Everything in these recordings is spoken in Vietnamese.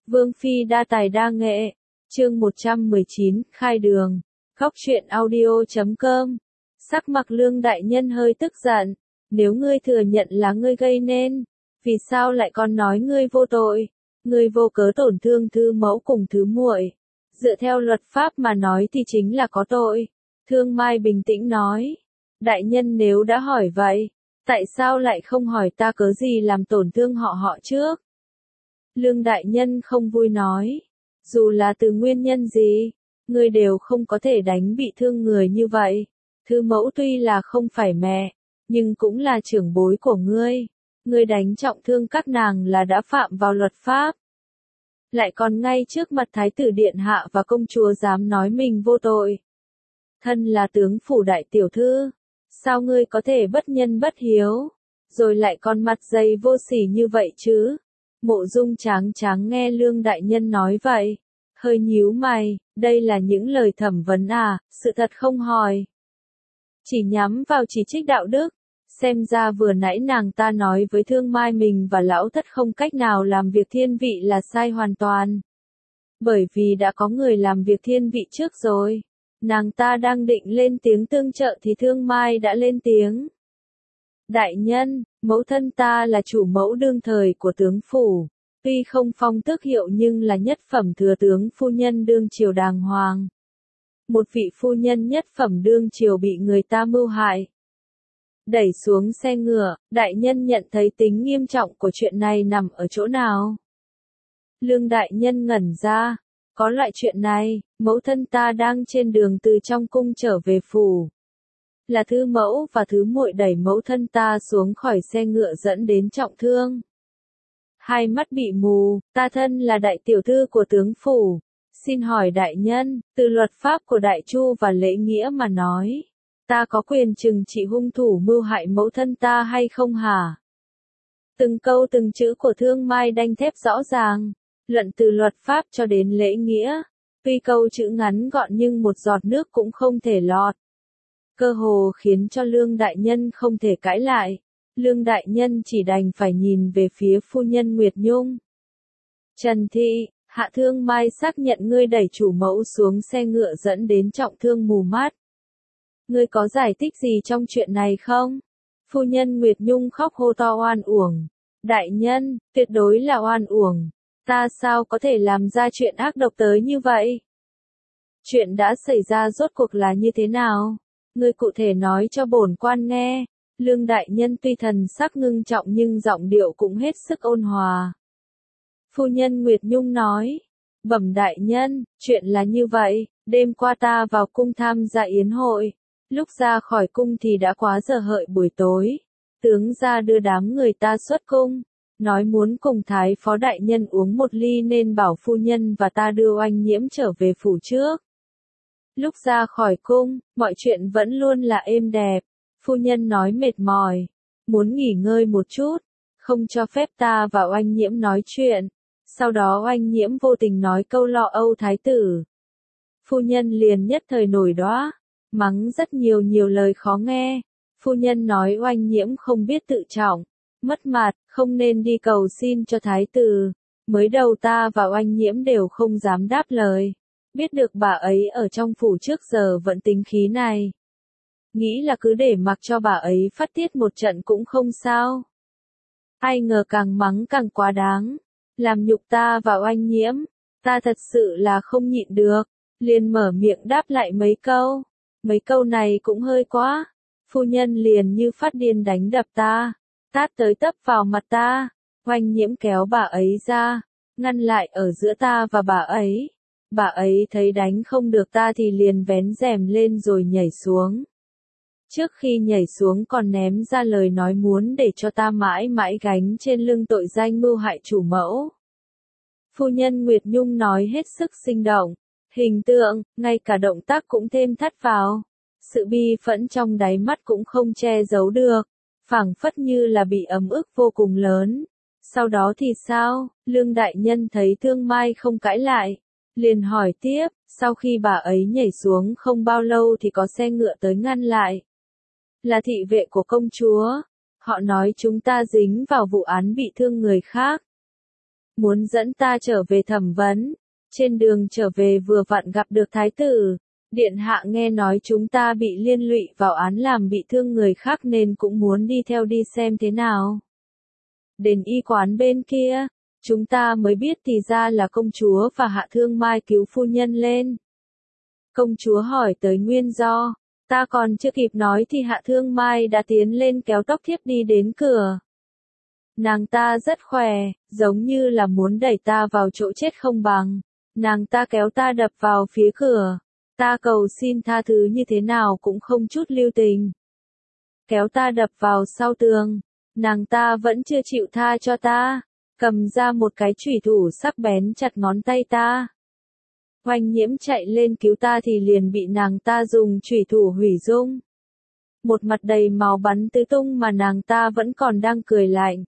Vương Phi đa tài đa nghệ. Chương 119, khai đường. Góc truyện audio.com. Sắc mặt Lương đại nhân hơi tức giận. Nếu ngươi thừa nhận là ngươi gây nên, vì sao lại còn nói ngươi vô tội? Ngươi vô cớ tổn thương thư mẫu cùng thứ muội. Dựa theo luật pháp mà nói thì chính là có tội. Thương Mai bình tĩnh nói. Đại nhân nếu đã hỏi vậy, tại sao lại không hỏi ta cớ gì làm tổn thương họ trước? Lương đại nhân không vui nói. Dù là từ nguyên nhân gì, ngươi đều không có thể đánh bị thương người như vậy. Thư mẫu tuy là không phải mẹ, nhưng cũng là trưởng bối của ngươi. Ngươi đánh trọng thương các nàng là đã phạm vào luật pháp. Lại còn ngay trước mặt Thái tử Điện Hạ và công chúa dám nói mình vô tội. Thân là tướng phủ đại tiểu thư, sao ngươi có thể bất nhân bất hiếu, rồi lại còn mặt dày vô sỉ như vậy chứ? Mộ Dung Tráng Tráng nghe Lương đại nhân nói vậy, hơi nhíu mày, đây là những lời thẩm vấn à, sự thật không hỏi. Chỉ nhắm vào chỉ trích đạo đức, xem ra vừa nãy nàng ta nói với Thương Mai mình và lão thất không cách nào làm việc thiên vị là sai hoàn toàn. Bởi vì đã có người làm việc thiên vị trước rồi. Nàng ta đang định lên tiếng tương trợ thì Thương Mai đã lên tiếng. Đại nhân, mẫu thân ta là chủ mẫu đương thời của tướng phủ, tuy không phong tước hiệu nhưng là nhất phẩm thừa tướng phu nhân đương triều đàng hoàng. Một vị phu nhân nhất phẩm đương triều bị người ta mưu hại. Đẩy xuống xe ngựa, đại nhân nhận thấy tính nghiêm trọng của chuyện này nằm ở chỗ nào? Lương đại nhân ngẩn ra. Có loại chuyện này, mẫu thân ta đang trên đường từ trong cung trở về phủ. Là thư mẫu và thứ muội đẩy mẫu thân ta xuống khỏi xe ngựa dẫn đến trọng thương. Hai mắt bị mù, ta thân là đại tiểu thư của tướng phủ. Xin hỏi đại nhân, từ luật pháp của Đại Chu và lễ nghĩa mà nói, ta có quyền trừng trị hung thủ mưu hại mẫu thân ta hay không hả? Từng câu từng chữ của Thương Mai đanh thép rõ ràng. Luận từ luật pháp cho đến lễ nghĩa, tuy câu chữ ngắn gọn nhưng một giọt nước cũng không thể lọt. Cơ hồ khiến cho Lương đại nhân không thể cãi lại. Lương đại nhân chỉ đành phải nhìn về phía phu nhân Nguyệt Nhung. Trần Thị, Hạ Thương Mai xác nhận ngươi đẩy chủ mẫu xuống xe ngựa dẫn đến trọng thương mù mắt. Ngươi có giải thích gì trong chuyện này không? Phu nhân Nguyệt Nhung khóc hô to oan uổng. Đại nhân, tuyệt đối là oan uổng. Ta sao có thể làm ra chuyện ác độc tới như vậy? Chuyện đã xảy ra rốt cuộc là như thế nào? Ngươi cụ thể nói cho bổn quan nghe. Lương đại nhân tuy thần sắc ngưng trọng nhưng giọng điệu cũng hết sức ôn hòa. Phu nhân Nguyệt Nhung nói. Bẩm đại nhân, chuyện là như vậy, đêm qua ta vào cung tham gia yến hội. Lúc ra khỏi cung thì đã quá giờ hợi buổi tối. Tướng ra đưa đám người ta xuất cung. Nói muốn cùng Thái phó đại nhân uống một ly nên bảo phu nhân và ta đưa Oanh Nhiễm trở về phủ trước. Lúc ra khỏi cung, mọi chuyện vẫn luôn là êm đẹp. Phu nhân nói mệt mỏi, muốn nghỉ ngơi một chút, không cho phép ta và Oanh Nhiễm nói chuyện. Sau đó Oanh Nhiễm vô tình nói câu lo âu thái tử. Phu nhân liền nhất thời nổi đoá, mắng rất nhiều lời khó nghe. Phu nhân nói Oanh Nhiễm không biết tự trọng, mất mặt, không nên đi cầu xin cho thái tử. Mới đầu ta và Oanh Nhiễm đều không dám đáp lời. Biết được bà ấy ở trong phủ trước giờ vẫn tính khí này. Nghĩ là cứ để mặc cho bà ấy phát tiết một trận cũng không sao. Ai ngờ càng mắng càng quá đáng. Làm nhục ta và Oanh Nhiễm. Ta thật sự là không nhịn được. Liền mở miệng đáp lại mấy câu. Mấy câu này cũng hơi quá. Phu nhân liền như phát điên đánh đập ta. Tát tới tấp vào mặt ta. Oanh Nhiễm kéo bà ấy ra, ngăn lại ở giữa ta và bà ấy. Bà ấy thấy đánh không được ta thì liền vén rèm lên rồi nhảy xuống. Trước khi nhảy xuống còn ném ra lời nói muốn để cho ta mãi mãi gánh trên lưng tội danh mưu hại chủ mẫu. Phu nhân Nguyệt Nhung nói hết sức sinh động, hình tượng, ngay cả động tác cũng thêm thắt vào. Sự bi phẫn trong đáy mắt cũng không che giấu được. Phảng phất như là bị ấm ức vô cùng lớn. Sau đó thì sao? Lương đại nhân thấy Thương Mai không cãi lại, liền hỏi tiếp, sau khi bà ấy nhảy xuống không bao lâu thì có xe ngựa tới ngăn lại. Là thị vệ của công chúa. Họ nói chúng ta dính vào vụ án bị thương người khác. muốn dẫn ta trở về thẩm vấn. Trên đường trở về vừa vặn gặp được thái tử. Điện hạ nghe nói chúng ta bị liên lụy vào án làm bị thương người khác nên cũng muốn đi theo đi xem thế nào. Đến y quán bên kia, chúng ta mới biết thì ra là công chúa và Hạ Thương Mai cứu phu nhân lên. Công chúa hỏi tới nguyên do, ta còn chưa kịp nói thì Hạ Thương Mai đã tiến lên kéo tóc thiếp đi đến cửa. Nàng ta rất khỏe, giống như là muốn đẩy ta vào chỗ chết không bằng. Nàng ta kéo ta đập vào phía cửa. Ta cầu xin tha thứ như thế nào cũng không chút lưu tình. Kéo ta đập vào sau tường. Nàng ta vẫn chưa chịu tha cho ta. Cầm ra một cái chủy thủ sắc bén chặt ngón tay ta. Hoành Nhiễm chạy lên cứu ta thì liền bị nàng ta dùng chủy thủ hủy dung. Một mặt đầy máu bắn tứ tung mà nàng ta vẫn còn đang cười lạnh.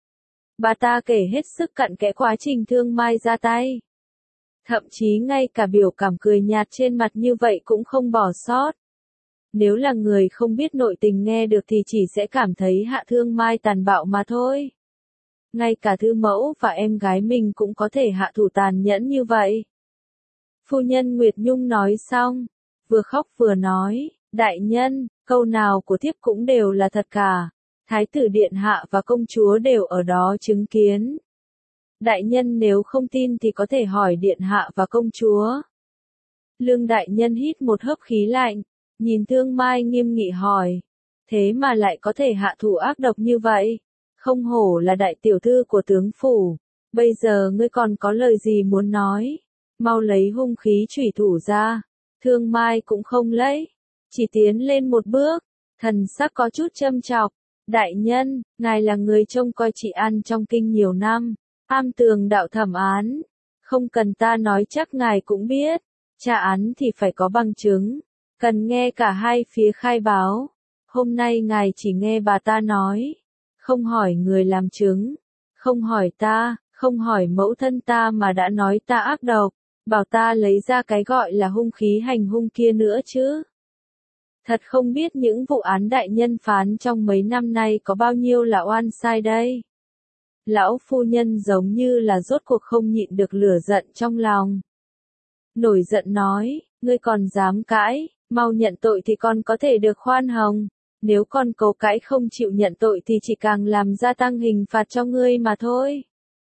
Bà ta kể hết sức cặn kẽ quá trình Thương Mai ra tay. Thậm chí ngay cả biểu cảm cười nhạt trên mặt như vậy cũng không bỏ sót. Nếu là người không biết nội tình nghe được thì chỉ sẽ cảm thấy Hạ Thương Mai tàn bạo mà thôi. Ngay cả thư mẫu và em gái mình cũng có thể hạ thủ tàn nhẫn như vậy. Phu nhân Nguyệt Nhung nói xong, vừa khóc vừa nói, đại nhân, câu nào của thiếp cũng đều là thật cả. Thái tử điện hạ và công chúa đều ở đó chứng kiến. Đại nhân nếu không tin thì có thể hỏi điện hạ và công chúa. Lương đại nhân hít một hớp khí lạnh, nhìn Thương Mai nghiêm nghị hỏi. Thế mà lại có thể hạ thủ ác độc như vậy? Không hổ là đại tiểu thư của tướng phủ. Bây giờ ngươi còn có lời gì muốn nói? Mau lấy hung khí chủy thủ ra. Thương Mai cũng không lấy. Chỉ tiến lên một bước. Thần sắc có chút châm chọc. Đại nhân, ngài là người trông coi trị an trong kinh nhiều năm. Am tường đạo thẩm án. Không cần ta nói chắc ngài cũng biết. Tra án thì phải có bằng chứng. Cần nghe cả hai phía khai báo. Hôm nay ngài chỉ nghe bà ta nói. Không hỏi người làm chứng. Không hỏi ta, không hỏi mẫu thân ta mà đã nói ta ác độc. Bảo ta lấy ra cái gọi là hung khí hành hung kia nữa chứ. Thật không biết những vụ án đại nhân phán trong mấy năm nay có bao nhiêu là oan sai đây. Lão phu nhân giống như là rốt cuộc không nhịn được lửa giận trong lòng. Nổi giận nói, ngươi còn dám cãi, mau nhận tội thì con có thể được khoan hồng. Nếu con cố cãi không chịu nhận tội thì chỉ càng làm gia tăng hình phạt cho ngươi mà thôi.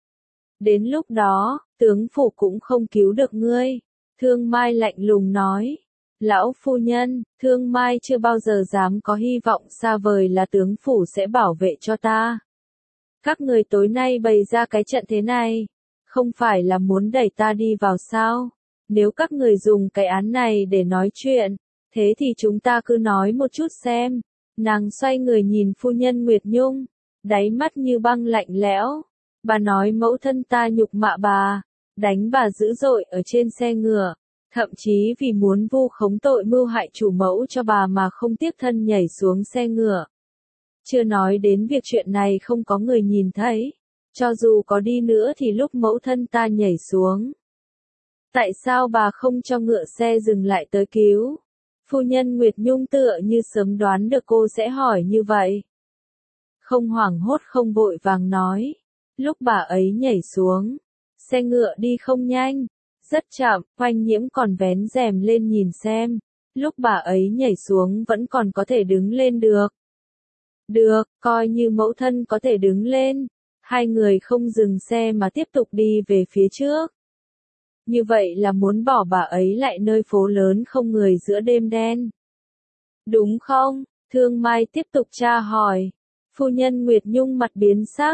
Đến lúc đó, tướng phủ cũng không cứu được ngươi. Thương Mai lạnh lùng nói. Lão phu nhân, Thương Mai chưa bao giờ dám có hy vọng xa vời là tướng phủ sẽ bảo vệ cho ta. Các người tối nay bày ra cái trận thế này, không phải là muốn đẩy ta đi vào sao? Nếu các người dùng cái án này để nói chuyện, thế thì chúng ta cứ nói một chút xem. Nàng xoay người nhìn phu nhân Nguyệt Nhung, đáy mắt như băng lạnh lẽo. Bà nói mẫu thân ta nhục mạ bà, đánh bà dữ dội ở trên xe ngựa, thậm chí vì muốn vu khống tội mưu hại chủ mẫu cho bà mà không tiếc thân nhảy xuống xe ngựa. Chưa nói đến việc chuyện này không có người nhìn thấy, cho dù có đi nữa thì lúc mẫu thân ta nhảy xuống. Tại sao bà không cho ngựa xe dừng lại tới cứu? Phu nhân Nguyệt Nhung tựa như sớm đoán được cô sẽ hỏi như vậy. Không hoảng hốt không vội vàng nói. Lúc bà ấy nhảy xuống, xe ngựa đi không nhanh, rất chậm, Hoành Nhiễm còn vén rèm lên nhìn xem. Lúc bà ấy nhảy xuống vẫn còn có thể đứng lên được. Được, coi như mẫu thân có thể đứng lên. Hai người không dừng xe mà tiếp tục đi về phía trước. Như vậy là muốn bỏ bà ấy lại nơi phố lớn không người giữa đêm đen. Đúng không? Thương Mai tiếp tục tra hỏi. Phu nhân Nguyệt Nhung mặt biến sắc.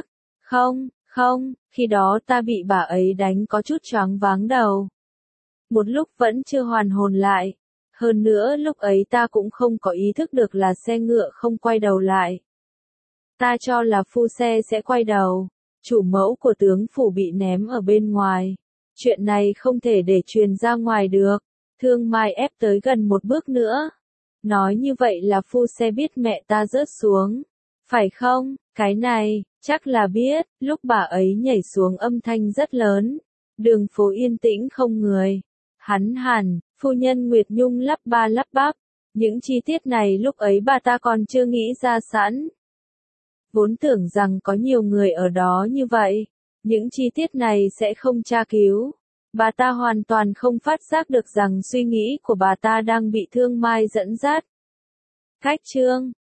Không, khi đó ta bị bà ấy đánh có chút choáng váng đầu. Một lúc vẫn chưa hoàn hồn lại. Hơn nữa lúc ấy ta cũng không có ý thức được là xe ngựa không quay đầu lại. Ta cho là phu xe sẽ quay đầu. Chủ mẫu của tướng phủ bị ném ở bên ngoài. Chuyện này không thể để truyền ra ngoài được. Thương Mai ép tới gần một bước nữa. Nói như vậy là phu xe biết mẹ ta rớt xuống. Phải không? Cái này, chắc là biết. Lúc bà ấy nhảy xuống âm thanh rất lớn. Đường phố yên tĩnh không người. Hắn hẳn, phu nhân Nguyệt Nhung lắp ba lắp bắp. Những chi tiết này lúc ấy bà ta còn chưa nghĩ ra sẵn. Vốn tưởng rằng có nhiều người ở đó như vậy. Những chi tiết này sẽ không tra cứu. Bà ta hoàn toàn không phát giác được rằng suy nghĩ của bà ta đang bị Thương Mai dẫn dắt. Khách trương